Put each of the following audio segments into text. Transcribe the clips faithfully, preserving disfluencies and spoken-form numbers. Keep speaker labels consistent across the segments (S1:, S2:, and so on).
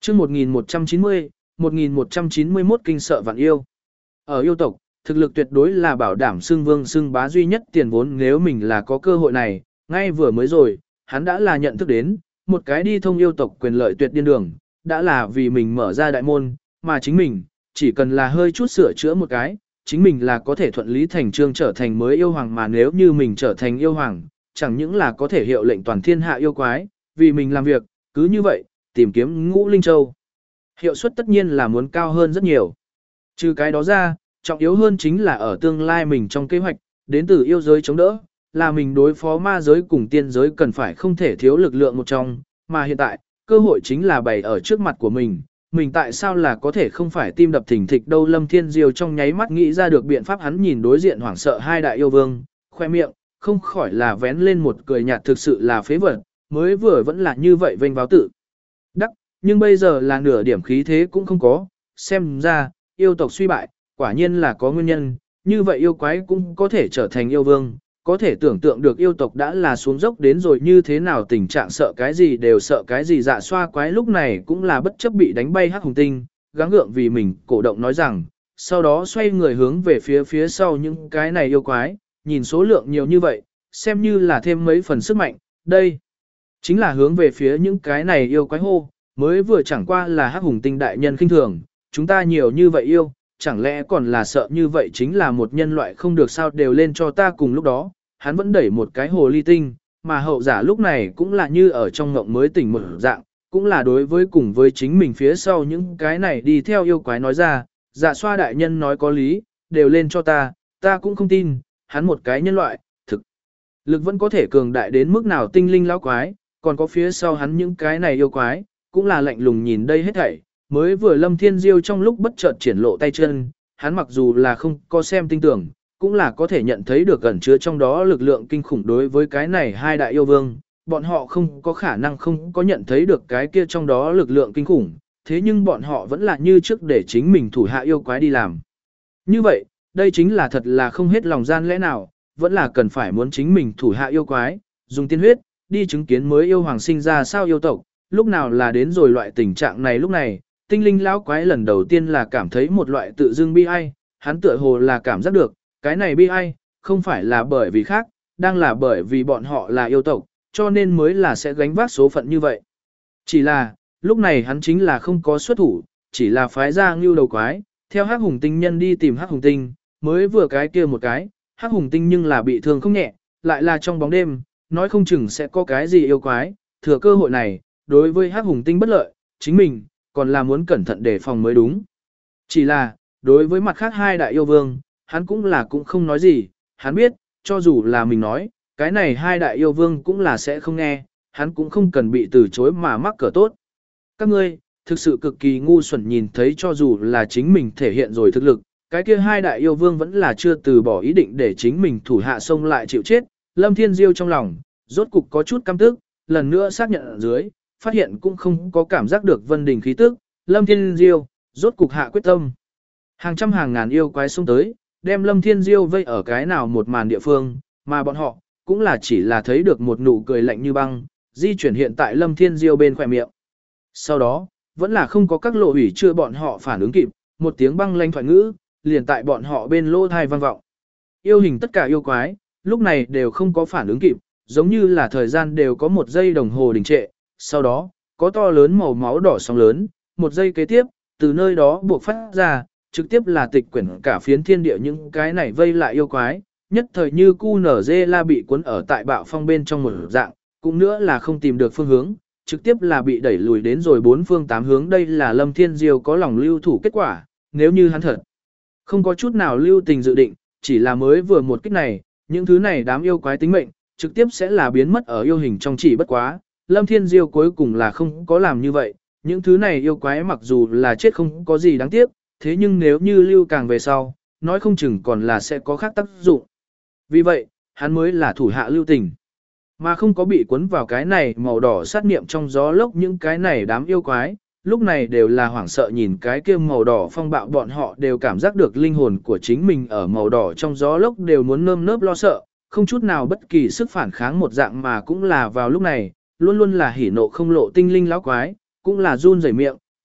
S1: chương một nghìn một trăm chín mươi, một nghìn một trăm chín mươi mốt kinh sợ vạn yêu. Ở yêu tộc, thực lực tuyệt đối là bảo đảm xưng vương xưng bá duy nhất tiền vốn nếu mình là có cơ hội này, ngay vừa mới rồi, hắn đã là nhận thức đến, một cái đi thông yêu tộc quyền lợi tuyệt điên đường, đã là vì mình mở ra đại môn, mà chính mình, chỉ cần là hơi chút sửa chữa một cái, chính mình là có thể thuận lý thành trương trở thành mới yêu hoàng mà nếu như mình trở thành yêu hoàng, chẳng những là có thể hiệu lệnh toàn thiên hạ yêu quái, vì mình làm việc, cứ như vậy, tìm kiếm ngũ linh châu. Hiệu suất tất nhiên là muốn cao hơn rất nhiều. Trừ cái đó ra, trọng yếu hơn chính là ở tương lai mình trong kế hoạch, đến từ yêu giới chống đỡ, là mình đối phó ma giới cùng tiên giới cần phải không thể thiếu lực lượng một trong, mà hiện tại, cơ hội chính là bày ở trước mặt của mình. Mình tại sao là có thể không phải tim đập thình thịch đâu Lâm Thiên Diêu trong nháy mắt nghĩ ra được biện pháp hắn nhìn đối diện hoảng sợ hai đại yêu vương, khoe miệng, không khỏi là vén lên một cười nhạt thực sự là phế vật, mới vừa vẫn là như vậy vênh váo tự đắc, nhưng bây giờ là nửa điểm khí thế cũng không có, xem ra, yêu tộc suy bại, quả nhiên là có nguyên nhân, như vậy yêu quái cũng có thể trở thành yêu vương, có thể tưởng tượng được yêu tộc đã là xuống dốc đến rồi như thế nào tình trạng sợ cái gì đều sợ cái gì dạ xoa quái lúc này cũng là bất chấp bị đánh bay hắc hùng tinh, gắng gượng vì mình cổ động nói rằng, sau đó xoay người hướng về phía phía sau những cái này yêu quái, nhìn số lượng nhiều như vậy, xem như là thêm mấy phần sức mạnh, đây chính là hướng về phía những cái này yêu quái hô, mới vừa chẳng qua là hắc hùng tinh đại nhân khinh thường, chúng ta nhiều như vậy yêu, chẳng lẽ còn là sợ như vậy chính là một nhân loại không được sao đều lên cho ta cùng lúc đó, hắn vẫn đẩy một cái hồ ly tinh, mà hậu giả lúc này cũng là như ở trong ngộng mới tỉnh một dạng, cũng là đối với cùng với chính mình phía sau những cái này đi theo yêu quái nói ra, dạ xoa đại nhân nói có lý, đều lên cho ta, ta cũng không tin, hắn một cái nhân loại, thực lực vẫn có thể cường đại đến mức nào tinh linh lão quái, còn có phía sau hắn những cái này yêu quái, cũng là lạnh lùng nhìn đây hết thảy, mới vừa Lâm Thiên Diêu trong lúc bất chợt triển lộ tay chân, hắn mặc dù là không có xem tinh tưởng, cũng là có thể nhận thấy được ẩn chứa trong đó lực lượng kinh khủng đối với cái này hai đại yêu vương, bọn họ không có khả năng không có nhận thấy được cái kia trong đó lực lượng kinh khủng, thế nhưng bọn họ vẫn là như trước để chính mình thủ hạ yêu quái đi làm. Như vậy, đây chính là thật là không hết lòng gian lẽ nào, vẫn là cần phải muốn chính mình thủ hạ yêu quái, dùng tiên huyết, đi chứng kiến mới yêu hoàng sinh ra sao yêu tộc, lúc nào là đến rồi loại tình trạng này lúc này, tinh linh lão quái lần đầu tiên là cảm thấy một loại tự dưng bi ai, hắn tựa hồ là cảm giác được, cái này bi ai, không phải là bởi vì khác, đang là bởi vì bọn họ là yêu tộc, cho nên mới là sẽ gánh vác số phận như vậy. Chỉ là, lúc này hắn chính là không có xuất thủ, chỉ là phái ra ngưu đầu quái, theo hắc hùng tinh nhân đi tìm hắc hùng tinh, mới vừa cái kia một cái, hắc hùng tinh nhưng là bị thương không nhẹ, lại là trong bóng đêm, nói không chừng sẽ có cái gì yêu quái, thừa cơ hội này, đối với hắc hùng tinh bất lợi, chính mình, còn là muốn cẩn thận đề phòng mới đúng. Chỉ là, đối với mặt khác hai đại yêu vương, hắn cũng là cũng không nói gì, hắn biết, cho dù là mình nói, cái này hai đại yêu vương cũng là sẽ không nghe, hắn cũng không cần bị từ chối mà mắc cỡ tốt. Các ngươi, thực sự cực kỳ ngu xuẩn nhìn thấy cho dù là chính mình thể hiện rồi thực lực, cái kia hai đại yêu vương vẫn là chưa từ bỏ ý định để chính mình thủ hạ xông lại chịu chết, Lâm Thiên Diêu trong lòng, rốt cục có chút căm tức, lần nữa xác nhận ở dưới, phát hiện cũng không có cảm giác được vân đình khí tức, Lâm Thiên Diêu, rốt cục hạ quyết tâm. Hàng trăm hàng ngàn yêu quái xông tới, đem Lâm Thiên Diêu vây ở cái nào một màn địa phương, mà bọn họ, cũng là chỉ là thấy được một nụ cười lạnh như băng, di chuyển hiện tại Lâm Thiên Diêu bên khỏe miệng. Sau đó, vẫn là không có các lộ hủy chưa bọn họ phản ứng kịp, một tiếng băng lanh thoại ngữ, liền tại bọn họ bên lỗ thai vang vọng. Yêu hình tất cả yêu quái, lúc này đều không có phản ứng kịp, giống như là thời gian đều có một giây đồng hồ đình trệ, sau đó, có to lớn màu máu đỏ sóng lớn, một giây kế tiếp, từ nơi đó buộc phát ra, trực tiếp là tịch quyển cả phiến thiên địa những cái này vây lại yêu quái, nhất thời như cu nở dê la bị cuốn ở tại bạo phong bên trong một dạng, cũng nữa là không tìm được phương hướng, trực tiếp là bị đẩy lùi đến rồi bốn phương tám hướng đây là Lâm Thiên Diêu có lòng lưu thủ kết quả, nếu như hắn thật không có chút nào lưu tình dự định, chỉ là mới vừa một kích này, những thứ này đám yêu quái tính mệnh, trực tiếp sẽ là biến mất ở yêu hình trong chỉ bất quá, Lâm Thiên Diêu cuối cùng là không có làm như vậy, những thứ này yêu quái mặc dù là chết không có gì đáng tiếc, thế nhưng nếu như lưu càng về sau, nói không chừng còn là sẽ có khác tác dụng. Vì vậy, hắn mới là thủ hạ lưu tình, mà không có bị cuốn vào cái này màu đỏ sát niệm trong gió lốc những cái này đám yêu quái, lúc này đều là hoảng sợ nhìn cái kia màu đỏ phong bạo bọn họ đều cảm giác được linh hồn của chính mình ở màu đỏ trong gió lốc đều muốn nơm nớp lo sợ, không chút nào bất kỳ sức phản kháng một dạng mà cũng là vào lúc này, luôn luôn là hỉ nộ không lộ tinh linh lão quái, cũng là run rẩy miệng,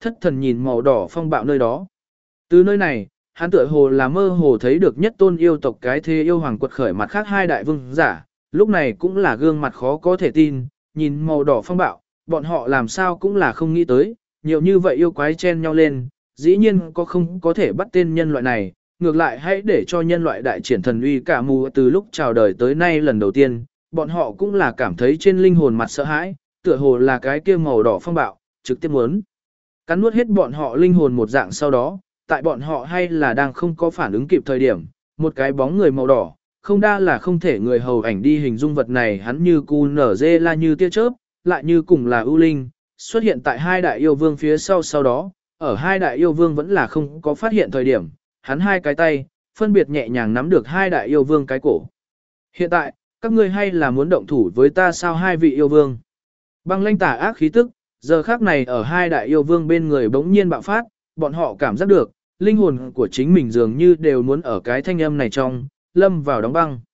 S1: thất thần nhìn màu đỏ phong bạo nơi đó. Từ nơi này, hắn tựa hồ là mơ hồ thấy được nhất tôn yêu tộc cái thế yêu hoàng quật khởi mặt khác hai đại vương giả, lúc này cũng là gương mặt khó có thể tin, nhìn màu đỏ phong bạo, bọn họ làm sao cũng là không nghĩ tới, nhiều như vậy yêu quái chen nhau lên, dĩ nhiên có không có thể bắt tên nhân loại này, ngược lại hãy để cho nhân loại đại triển thần uy cả mù từ lúc chào đời tới nay lần đầu tiên, bọn họ cũng là cảm thấy trên linh hồn mặt sợ hãi, tựa hồ là cái kia màu đỏ phong bạo, trực tiếp muốn cắn nuốt hết bọn họ linh hồn một dạng sau đó, tại bọn họ hay là đang không có phản ứng kịp thời điểm, một cái bóng người màu đỏ, không đa là không thể người hầu ảnh đi hình dung vật này hắn như cu nở dê la như tia chớp, lại như cùng là ưu linh, xuất hiện tại hai đại yêu vương phía sau sau đó, ở hai đại yêu vương vẫn là không có phát hiện thời điểm, hắn hai cái tay, phân biệt nhẹ nhàng nắm được hai đại yêu vương cái cổ. Hiện tại, các ngươi hay là muốn động thủ với ta sao hai vị yêu vương? Băng lãnh tà ác khí tức, giờ khác này ở hai đại yêu vương bên người bỗng nhiên bạo phát, bọn họ cảm giác được, linh hồn của chính mình dường như đều muốn ở cái thanh âm này trong, lâm vào đóng băng.